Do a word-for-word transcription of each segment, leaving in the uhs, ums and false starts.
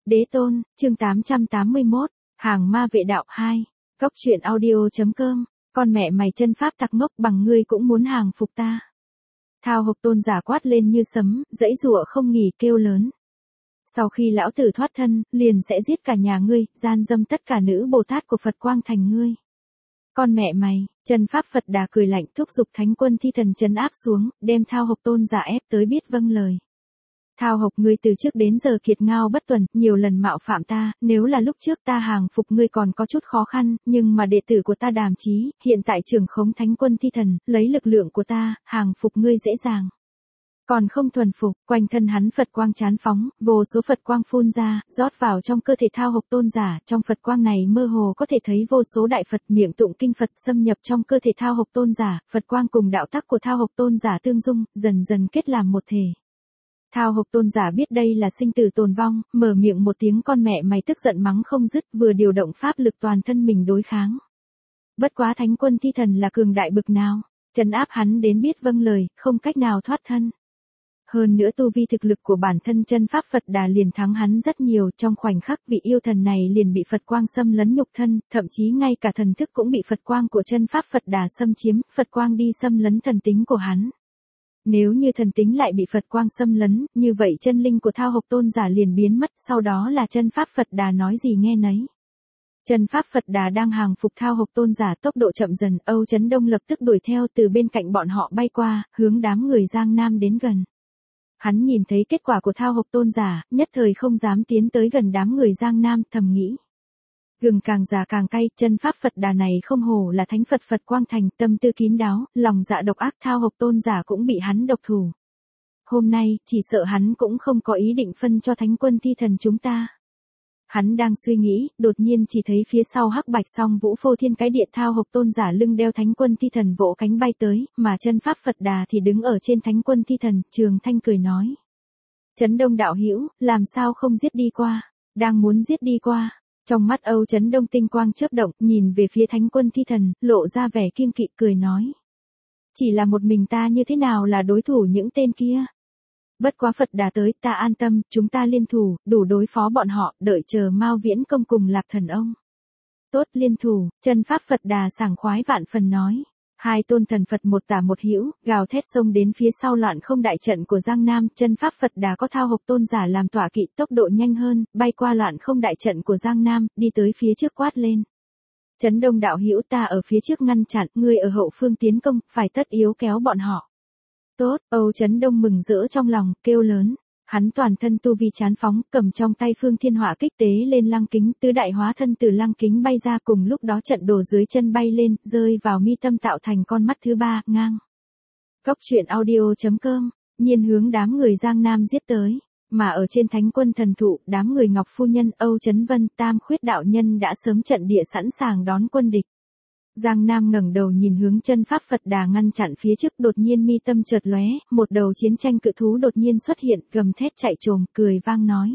Đế tôn, chương tám trăm tám mươi mốt, hàng ma vệ đạo hai, cốc truyện audio.com, con mẹ mày chân pháp tặc ngốc bằng ngươi cũng muốn hàng phục ta. Thao Hộc tôn giả quát lên như sấm, dãy giụa không nghỉ kêu lớn. Sau khi lão tử thoát thân, liền sẽ giết cả nhà ngươi, gian dâm tất cả nữ Bồ Tát của Phật Quang Thành ngươi. Con mẹ mày, chân pháp Phật Đà cười lạnh thúc giục thánh quân thi thần trấn áp xuống, đem Thao Hộc tôn giả ép tới biết vâng lời. Thao Hộc ngươi từ trước đến giờ kiệt ngao bất tuần, nhiều lần mạo phạm ta, nếu là lúc trước ta hàng phục ngươi còn có chút khó khăn, nhưng mà đệ tử của ta Đàm Chí, hiện tại trưởng khống thánh quân thi thần, lấy lực lượng của ta, hàng phục ngươi dễ dàng. Còn không thuần phục, quanh thân hắn Phật quang chán phóng, vô số Phật quang phun ra, rót vào trong cơ thể Thao Hộc tôn giả, trong Phật quang này mơ hồ có thể thấy vô số đại Phật miệng tụng kinh Phật xâm nhập trong cơ thể Thao Hộc tôn giả, Phật quang cùng đạo tắc của Thao Hộc tôn giả tương dung, dần dần kết làm một thể. Thao Hộc tôn giả biết đây là sinh tử tồn vong, mở miệng một tiếng con mẹ mày tức giận mắng không dứt, vừa điều động pháp lực toàn thân mình đối kháng. Bất quá thánh quân thi thần là cường đại bực nào, trấn áp hắn đến biết vâng lời, không cách nào thoát thân. Hơn nữa tu vi thực lực của bản thân chân pháp Phật Đà liền thắng hắn rất nhiều, trong khoảnh khắc vị yêu thần này liền bị Phật quang xâm lấn nhục thân, thậm chí ngay cả thần thức cũng bị Phật quang của chân pháp Phật Đà xâm chiếm, Phật quang đi xâm lấn thần tính của hắn. Nếu như thần tính lại bị Phật quang xâm lấn, như vậy chân linh của Thao Hộc tôn giả liền biến mất, sau đó là chân pháp Phật Đà nói gì nghe nấy. Chân pháp Phật Đà đang hàng phục Thao Hộc tôn giả tốc độ chậm dần, Âu Chấn Đông lập tức đuổi theo từ bên cạnh bọn họ bay qua, hướng đám người Giang Nam đến gần. Hắn nhìn thấy kết quả của Thao Hộc tôn giả, nhất thời không dám tiến tới gần đám người Giang Nam, thầm nghĩ. Gừng càng già càng cay, chân pháp Phật Đà này không hổ là thánh Phật Phật Quang Thành, tâm tư kín đáo, lòng dạ độc ác, Thao Hộc tôn giả cũng bị hắn độc thủ. Hôm nay, chỉ sợ hắn cũng không có ý định phân cho thánh quân thi thần chúng ta. Hắn đang suy nghĩ, đột nhiên chỉ thấy phía sau hắc bạch song vũ phô thiên cái địa Thao Hộc tôn giả lưng đeo thánh quân thi thần vỗ cánh bay tới, mà chân pháp Phật Đà thì đứng ở trên thánh quân thi thần, Trường Thanh cười nói. Chấn Đông đạo hữu, làm sao không giết đi qua, đang muốn giết đi qua. Trong mắt Âu Chấn Đông tinh quang chớp động, nhìn về phía thánh quân thi thần, lộ ra vẻ kiêng kỵ cười nói. Chỉ là một mình ta như thế nào là đối thủ những tên kia. Bất quá Phật Đà tới, ta an tâm, chúng ta liên thủ, đủ đối phó bọn họ, đợi chờ Mao Viễn Công cùng Lạc Thần ông. Tốt liên thủ, chân pháp Phật Đà sảng khoái vạn phần nói. Hai tôn thần Phật một tả một hữu, gào thét xông đến phía sau loạn không đại trận của Giang Nam, chân pháp Phật Đà có Thao Hộc tôn giả làm tọa kỵ, tốc độ nhanh hơn, bay qua loạn không đại trận của Giang Nam, đi tới phía trước quát lên. Chấn Đông đạo hữu, ta ở phía trước ngăn chặn, ngươi ở hậu phương tiến công, phải tất yếu kéo bọn họ. Tốt, Âu Chấn Đông mừng rỡ trong lòng, kêu lớn. Hắn toàn thân tu vi chán phóng, cầm trong tay phương thiên hỏa kích tế lên lăng kính, tứ đại hóa thân từ lăng kính bay ra, cùng lúc đó trận đồ dưới chân bay lên, rơi vào mi tâm tạo thành con mắt thứ ba, ngang. Cốc truyện audio.com, nhiên hướng đám người Giang Nam giết tới, mà ở trên thánh quân thần thụ, đám người Ngọc Phu Nhân, Âu Chấn Vân, Tam Khuyết đạo nhân đã sớm trận địa sẵn sàng đón quân địch. Giang Nam ngẩng đầu nhìn hướng chân pháp Phật Đà ngăn chặn phía trước, đột nhiên mi tâm chợt lóe, một đầu chiến tranh cự thú đột nhiên xuất hiện, gầm thét chạy trồm, cười vang nói.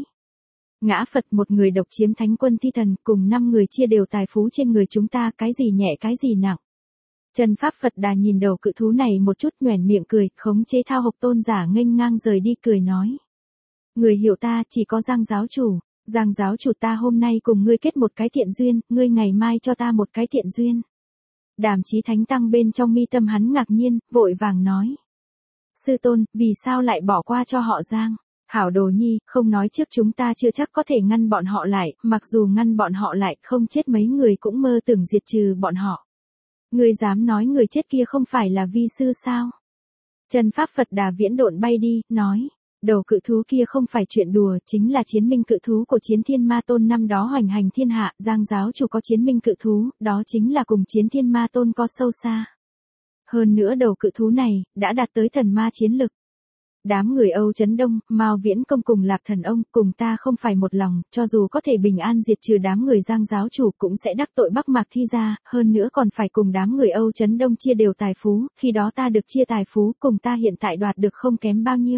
Ngã Phật, một người độc chiếm thánh quân thi thần, cùng năm người chia đều tài phú trên người chúng ta, cái gì nhẹ cái gì nặng. Chân pháp Phật Đà nhìn đầu cự thú này một chút, nhoẻn miệng cười, khống chế Thao Hộc tôn giả nghênh ngang rời đi, cười nói. Người hiểu ta chỉ có Giang giáo chủ, Giang giáo chủ, ta hôm nay cùng ngươi kết một cái thiện duyên, ngươi ngày mai cho ta một cái thiện duyên. Đàm Chí thánh tăng bên trong mi tâm hắn ngạc nhiên, vội vàng nói. Sư tôn, vì sao lại bỏ qua cho họ Giang? Hảo đồ nhi, không nói trước chúng ta chưa chắc có thể ngăn bọn họ lại, mặc dù ngăn bọn họ lại, không chết mấy người cũng mơ tưởng diệt trừ bọn họ. Ngươi dám nói người chết kia không phải là vi sư sao? Chân pháp Phật Đà viễn độn bay đi, nói. Đầu cự thú kia không phải chuyện đùa, chính là chiến minh cự thú của Chiến Thiên Ma Tôn năm đó hoành hành thiên hạ, Giang giáo chủ có chiến minh cự thú, đó chính là cùng Chiến Thiên Ma Tôn có sâu xa. Hơn nữa đầu cự thú này, đã đạt tới thần ma chiến lực. Đám người Âu Chấn Đông, Mao Viễn Công cùng Lạc Thần ông, cùng ta không phải một lòng, cho dù có thể bình an diệt trừ đám người Giang giáo chủ cũng sẽ đắc tội Bắc Mạc Thi gia, hơn nữa còn phải cùng đám người Âu Chấn Đông chia đều tài phú, khi đó ta được chia tài phú, cùng ta hiện tại đoạt được không kém bao nhiêu.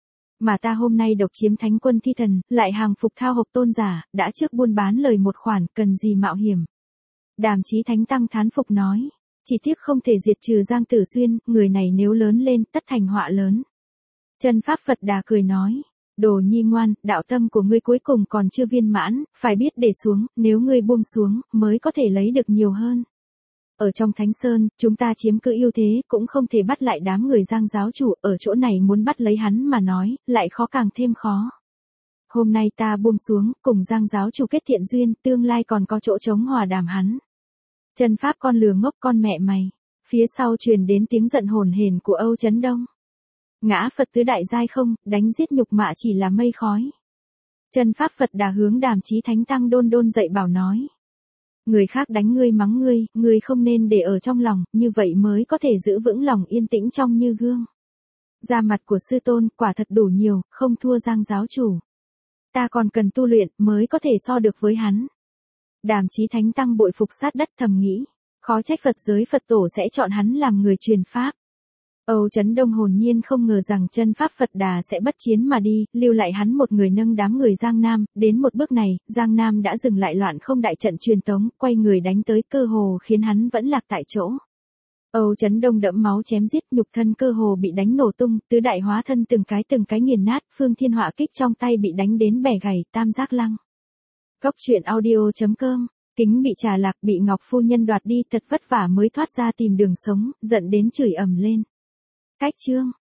Mà ta hôm nay độc chiếm thánh quân thi thần, lại hàng phục Thao Hộc tôn giả, đã trước buôn bán lời một khoản, cần gì mạo hiểm. Đàm Chí thánh tăng thán phục nói, chỉ tiếc không thể diệt trừ Giang Tử Xuyên, người này nếu lớn lên, tất thành họa lớn. Chân pháp Phật Đà cười nói, Đồ nhi ngoan, đạo tâm của ngươi cuối cùng còn chưa viên mãn, phải biết để xuống, nếu ngươi buông xuống, mới có thể lấy được nhiều hơn. Ở trong Thánh Sơn, chúng ta chiếm cứ ưu thế, cũng không thể bắt lại đám người Giang giáo chủ, ở chỗ này muốn bắt lấy hắn mà nói, lại khó càng thêm khó. Hôm nay ta buông xuống, cùng Giang giáo chủ kết thiện duyên, tương lai còn có chỗ chống hòa đàm hắn. Chân pháp con lừa ngốc con mẹ mày. Phía sau truyền đến tiếng giận hồn hển của Âu Chấn Đông. Ngã Phật tứ đại giai không, đánh giết nhục mạ chỉ là mây khói. Chân pháp Phật Đà hướng Đàm Chí Thánh Tăng đôn đôn dạy bảo nói. Người khác đánh ngươi mắng ngươi, ngươi không nên để ở trong lòng, như vậy mới có thể giữ vững lòng yên tĩnh trong như gương. Da mặt của sư tôn quả thật đủ nhiều, không thua Giang giáo chủ. Ta còn cần tu luyện mới có thể so được với hắn. Đàm Chí Thánh Tăng bội phục sát đất thầm nghĩ. Khó trách Phật giới Phật tổ sẽ chọn hắn làm người truyền pháp. Âu Chấn Đông hồn nhiên không ngờ rằng chân pháp Phật Đà sẽ bất chiến mà đi, lưu lại hắn một người nâng đám người Giang Nam, đến một bước này, Giang Nam đã dừng lại loạn không đại trận truyền tống, quay người đánh tới cơ hồ khiến hắn vẫn lạc tại chỗ. Âu Chấn Đông đẫm máu chém giết, nhục thân cơ hồ bị đánh nổ tung, tứ đại hóa thân từng cái từng cái nghiền nát, phương thiên họa kích trong tay bị đánh đến bẻ gãy, tam giác lăng. Góc truyện audio chấm com. Kính bị trà lạc, bị Ngọc phu nhân đoạt đi, thật vất vả mới thoát ra tìm đường sống, giận đến chửi ầm lên. Cách chương